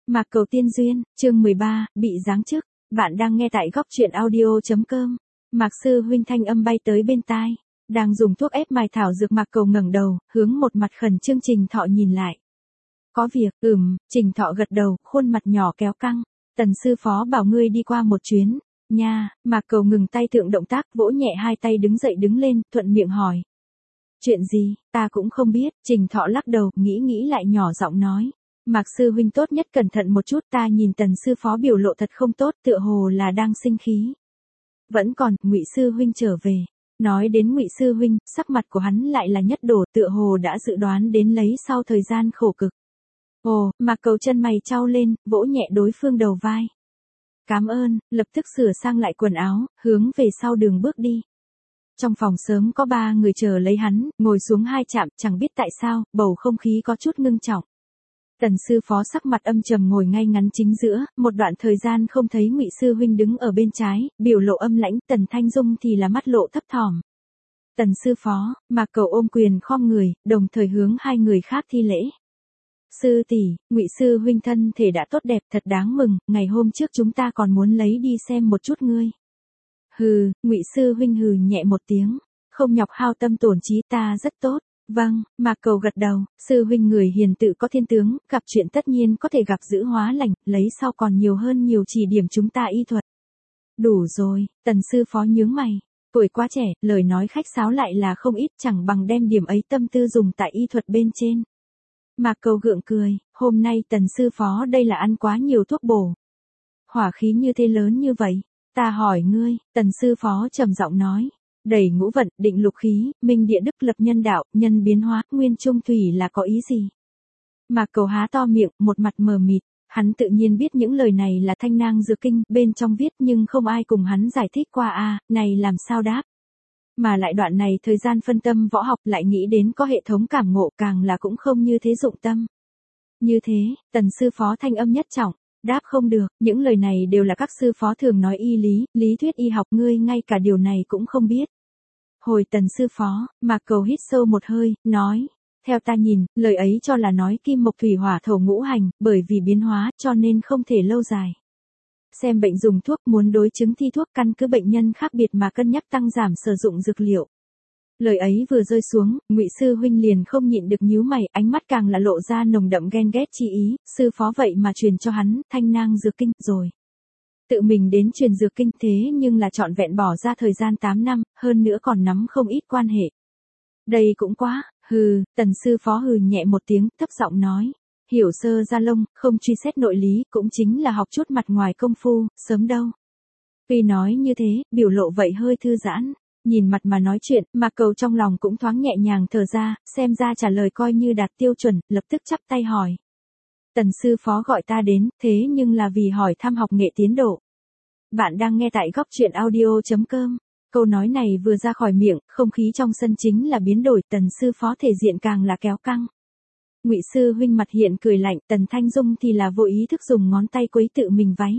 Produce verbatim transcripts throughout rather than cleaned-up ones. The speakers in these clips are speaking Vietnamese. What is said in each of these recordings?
Mạc Cầu Tiên Duyên, chương mười ba, bị giáng chức. Bạn đang nghe tại góc truyện audio.com. Mạc sư huynh thanh âm bay tới bên tai. Đang dùng thuốc ép mài thảo dược. Mạc Cầu ngẩng đầu, hướng một mặt khẩn trương Trình Thọ nhìn lại. Có việc, ừm, Trình Thọ gật đầu, khuôn mặt nhỏ kéo căng. Tần sư phó bảo ngươi đi qua một chuyến. Nha, Mạc Cầu ngừng tay thượng động tác, vỗ nhẹ hai tay đứng dậy đứng lên, thuận miệng hỏi. Chuyện gì, ta cũng không biết. Trình Thọ lắc đầu, nghĩ nghĩ lại nhỏ giọng nói. Mạc sư huynh tốt nhất cẩn thận một chút, ta nhìn Tần sư phó biểu lộ thật không tốt, tựa hồ là đang sinh khí. Vẫn còn, Ngụy sư huynh trở về. Nói đến Ngụy sư huynh, sắc mặt của hắn lại là nhất đổ, tựa hồ đã dự đoán đến lấy sau thời gian khổ cực. Ồ, Mạc Cầu chân mày chau lên, vỗ nhẹ đối phương đầu vai. Cảm ơn, lập tức sửa sang lại quần áo, hướng về sau đường bước đi. Trong phòng sớm có ba người chờ lấy hắn, ngồi xuống hai chạm, chẳng biết tại sao, bầu không khí có chút ngưng trọng. Tần sư phó sắc mặt âm trầm ngồi ngay ngắn chính giữa, một đoạn thời gian không thấy Ngụy sư huynh đứng ở bên trái, biểu lộ âm lãnh, Tần Thanh Dung thì là mắt lộ thấp thỏm. Tần sư phó, Mạc Cầu ôm quyền khom người, đồng thời hướng hai người khác thi lễ. Sư tỷ, Ngụy sư huynh thân thể đã tốt đẹp, thật đáng mừng, ngày hôm trước chúng ta còn muốn lấy đi xem một chút ngươi. Hừ, Ngụy sư huynh hừ nhẹ một tiếng, không nhọc hao tâm tổn trí, ta rất tốt. Vâng, Mạc Cầu gật đầu, sư huynh người hiền tự có thiên tướng, gặp chuyện tất nhiên có thể gặp giữ hóa lành, lấy sau còn nhiều hơn nhiều chỉ điểm chúng ta y thuật. Đủ rồi, Tần sư phó nhướng mày, tuổi quá trẻ, lời nói khách sáo lại là không ít, chẳng bằng đem điểm ấy tâm tư dùng tại y thuật bên trên. Mạc Cầu gượng cười, hôm nay Tần sư phó đây là ăn quá nhiều thuốc bổ. Hỏa khí như thế lớn như vậy, ta hỏi ngươi, Tần sư phó trầm giọng nói. Đẩy ngũ vận, định lục khí, minh địa đức lập nhân đạo, nhân biến hóa, nguyên trung thủy là có ý gì? Mạc Cầu há to miệng, một mặt mờ mịt, hắn tự nhiên biết những lời này là thanh nang dược kinh, bên trong viết nhưng không ai cùng hắn giải thích qua a, à, này làm sao đáp? Mà lại đoạn này thời gian phân tâm võ học lại nghĩ đến có hệ thống cảm ngộ càng là cũng không như thế dụng tâm. Như thế, Tần sư phó thanh âm nhất trọng. Đáp không được, những lời này đều là các sư phó thường nói y lý, lý thuyết y học, ngươi ngay cả điều này cũng không biết. Hồi Tần sư phó, Mạc Cầu hít sâu một hơi, nói, theo ta nhìn, lời ấy cho là nói kim mộc thủy hỏa thổ ngũ hành, bởi vì biến hóa cho nên không thể lâu dài. Xem bệnh dùng thuốc, muốn đối chứng thi thuốc, căn cứ bệnh nhân khác biệt mà cân nhắc tăng giảm sử dụng dược liệu. Lời ấy vừa rơi xuống, Ngụy sư huynh liền không nhịn được nhíu mày, ánh mắt càng là lộ ra nồng đậm ghen ghét chi ý, sư phó vậy mà truyền cho hắn, thanh nang dược kinh, rồi. Tự mình đến truyền dược kinh thế nhưng là trọn vẹn bỏ ra thời gian tám năm, hơn nữa còn nắm không ít quan hệ. Đây cũng quá, hừ, Tần sư phó hừ nhẹ một tiếng, thấp giọng nói. Hiểu sơ ra lông, không truy xét nội lý, cũng chính là học chút mặt ngoài công phu, sớm đâu. Tuy nói như thế, biểu lộ vậy hơi thư giãn. Nhìn mặt mà nói chuyện, Mạc Cầu trong lòng cũng thoáng nhẹ nhàng thở ra, xem ra trả lời coi như đạt tiêu chuẩn, lập tức chắp tay hỏi. Tần sư phó gọi ta đến, thế nhưng là vì hỏi thăm học nghệ tiến độ. Bạn đang nghe tại góc truyện audio.com. Câu nói này vừa ra khỏi miệng, không khí trong sân chính là biến đổi, Tần sư phó thể diện càng là kéo căng. Ngụy sư huynh mặt hiện cười lạnh, Tần Thanh Dung thì là vô ý thức dùng ngón tay quấy tự mình váy.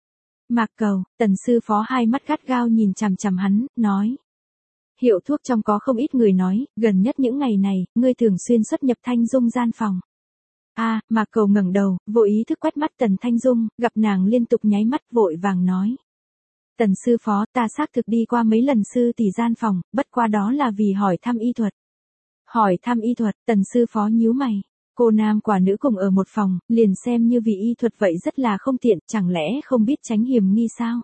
Mạc Cầu, Tần sư phó hai mắt gắt gao nhìn chằm chằm hắn, nói. Hiệu thuốc trong có không ít người nói, gần nhất những ngày này, ngươi thường xuyên xuất nhập Thanh Dung gian phòng. A, à, Mạc Cầu ngẩng đầu, vô ý thức quét mắt Tần Thanh Dung, gặp nàng liên tục nháy mắt vội vàng nói. Tần sư phó, ta xác thực đi qua mấy lần sư tỷ gian phòng, bất qua đó là vì hỏi thăm y thuật. Hỏi thăm y thuật, Tần sư phó nhíu mày. Cô nam quả nữ cùng ở một phòng, liền xem như vì y thuật vậy rất là không tiện, chẳng lẽ không biết tránh hiểm nghi sao?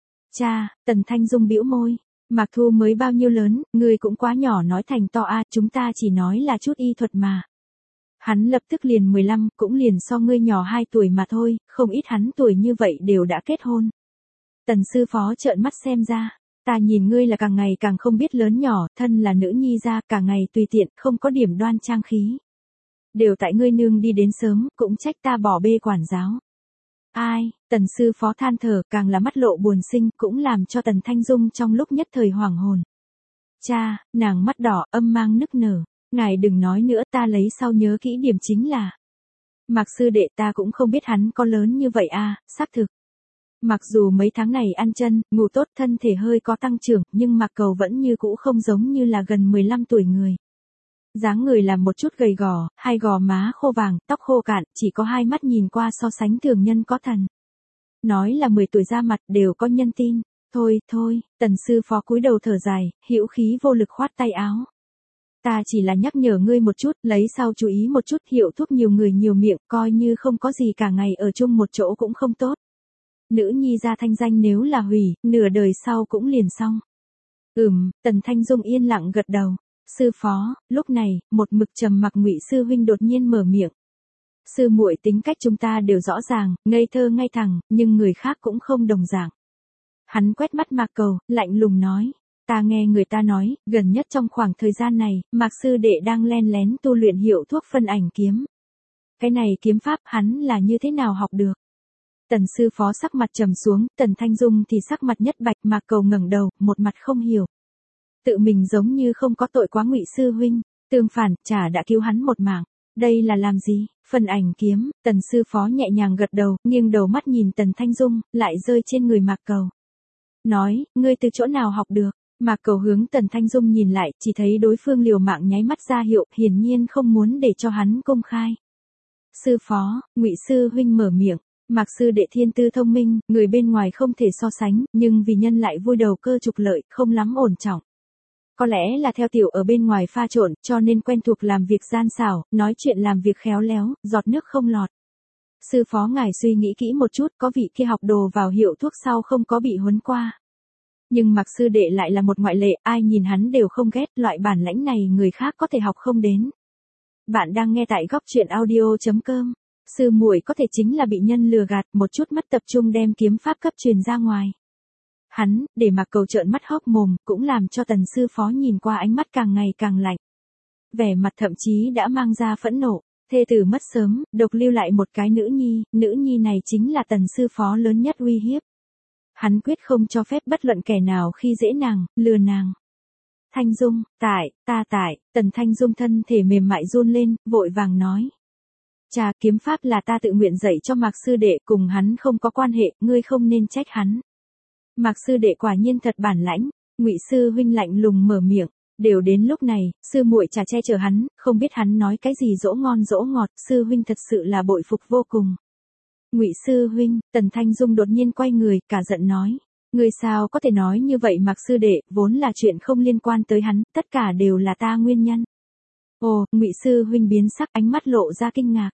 Cha, Tần Thanh Dung bĩu môi. Mạc Thu mới bao nhiêu lớn, ngươi cũng quá nhỏ nói thành to a, à, chúng ta chỉ nói là chút y thuật mà. Hắn lập tức liền mười lăm, cũng liền so ngươi nhỏ hai tuổi mà thôi, không ít hắn tuổi như vậy đều đã kết hôn. Tần sư phó trợn mắt xem ra, ta nhìn ngươi là càng ngày càng không biết lớn nhỏ, thân là nữ nhi ra, cả ngày tùy tiện, không có điểm đoan trang khí. Đều tại ngươi nương đi đến sớm, cũng trách ta bỏ bê quản giáo. Ai, Tần sư phó than thở, càng là mắt lộ buồn sinh, cũng làm cho Tần Thanh Dung trong lúc nhất thời hoảng hồn. Cha, nàng mắt đỏ, âm mang nức nở, ngài đừng nói nữa, ta lấy sau nhớ kỹ điểm chính là. Mạc sư đệ, ta cũng không biết hắn có lớn như vậy à, xác thực. Mặc dù mấy tháng này ăn chân, ngủ tốt, thân thể hơi có tăng trưởng, nhưng Mạc Cầu vẫn như cũ không giống như là gần mười lăm tuổi người. Dáng người là một chút gầy gò, hai gò má khô vàng, tóc khô cạn, chỉ có hai mắt nhìn qua so sánh thường nhân có thần. Nói là mười tuổi ra mặt đều có nhân tin. Thôi, thôi, Tần sư phó cúi đầu thở dài, hữu khí vô lực khoát tay áo. Ta chỉ là nhắc nhở ngươi một chút, lấy sau chú ý một chút, hiệu thuốc nhiều người nhiều miệng, coi như không có gì cả ngày ở chung một chỗ cũng không tốt. Nữ nhi ra thanh danh nếu là hủy, nửa đời sau cũng liền xong. Ừm, Tần Thanh Dung yên lặng gật đầu. Sư phó, lúc này, một mực trầm mặc Ngụy sư huynh đột nhiên mở miệng. Sư muội tính cách chúng ta đều rõ ràng, ngây thơ ngay thẳng, nhưng người khác cũng không đồng dạng. Hắn quét mắt Mạc Cầu, lạnh lùng nói. Ta nghe người ta nói, gần nhất trong khoảng thời gian này, Mạc sư đệ đang len lén tu luyện hiệu thuốc phân ảnh kiếm. Cái này kiếm pháp hắn là như thế nào học được? Tần sư phó sắc mặt trầm xuống, Tần Thanh Dung thì sắc mặt nhất bạch, Mạc Cầu ngẩng đầu, một mặt không hiểu. Tự mình giống như không có tội quá Ngụy sư huynh, tương phản, chả đã cứu hắn một mạng. Đây là làm gì? Phân ảnh kiếm, Tần sư phó nhẹ nhàng gật đầu, nghiêng đầu mắt nhìn Tần Thanh Dung, lại rơi trên người Mạc Cầu. Nói, ngươi từ chỗ nào học được? Mạc Cầu hướng Tần Thanh Dung nhìn lại, chỉ thấy đối phương liều mạng nháy mắt ra hiệu, hiển nhiên không muốn để cho hắn công khai. Sư phó, Ngụy sư huynh mở miệng. Mạc sư đệ thiên tư thông minh, người bên ngoài không thể so sánh, nhưng vì nhân lại vui đầu cơ trục lợi, không lắm ổn trọng. Có lẽ là theo tiểu ở bên ngoài pha trộn, cho nên quen thuộc làm việc gian xảo, nói chuyện làm việc khéo léo, giọt nước không lọt. Sư phó ngài suy nghĩ kỹ một chút, có vị kia học đồ vào hiệu thuốc sau không có bị huấn qua. Nhưng Mạc sư đệ lại là một ngoại lệ, ai nhìn hắn đều không ghét, loại bản lãnh này người khác có thể học không đến. Bạn đang nghe tại góc truyện audio chấm com. Sư muội có thể chính là bị nhân lừa gạt, một chút mất tập trung đem kiếm pháp cấp truyền ra ngoài. Hắn, để Mạc Cầu trợn mắt hốc mồm, cũng làm cho Tần sư phó nhìn qua ánh mắt càng ngày càng lạnh. Vẻ mặt thậm chí đã mang ra phẫn nộ, thê tử mất sớm, độc lưu lại một cái nữ nhi, nữ nhi này chính là Tần sư phó lớn nhất uy hiếp. Hắn quyết không cho phép bất luận kẻ nào khi dễ nàng, lừa nàng. Thanh Dung, tại, ta tại, Tần Thanh Dung thân thể mềm mại run lên, vội vàng nói. Cha, kiếm pháp là ta tự nguyện dạy cho Mạc sư đệ, cùng hắn không có quan hệ, ngươi không nên trách hắn. Mạc sư đệ quả nhiên thật bản lãnh, Ngụy sư huynh lạnh lùng mở miệng, đều đến lúc này, sư muội chả che chở hắn, không biết hắn nói cái gì dỗ ngon dỗ ngọt, sư huynh thật sự là bội phục vô cùng. Ngụy sư huynh, Tần Thanh Dung đột nhiên quay người, cả giận nói, ngươi sao có thể nói như vậy Mạc sư đệ, vốn là chuyện không liên quan tới hắn, tất cả đều là ta nguyên nhân. Ồ, Ngụy sư huynh biến sắc, ánh mắt lộ ra kinh ngạc.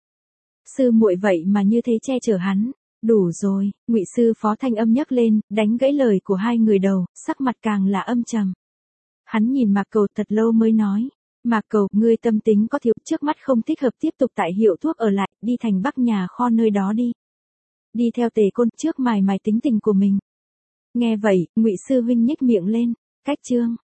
Sư muội vậy mà như thế che chở hắn, đủ rồi, Ngụy sư phó thanh âm nhấc lên, đánh gãy lời của hai người đầu, sắc mặt càng là âm trầm. Hắn nhìn Mạc Cầu thật lâu mới nói, Mạc Cầu, ngươi tâm tính có thiếu, trước mắt không thích hợp tiếp tục tại hiệu thuốc ở lại, đi thành Bắc nhà kho nơi đó đi. Đi theo Tề Côn trước mài mài tính tình của mình. Nghe vậy, Ngụy sư huynh nhếch miệng lên, cách chương.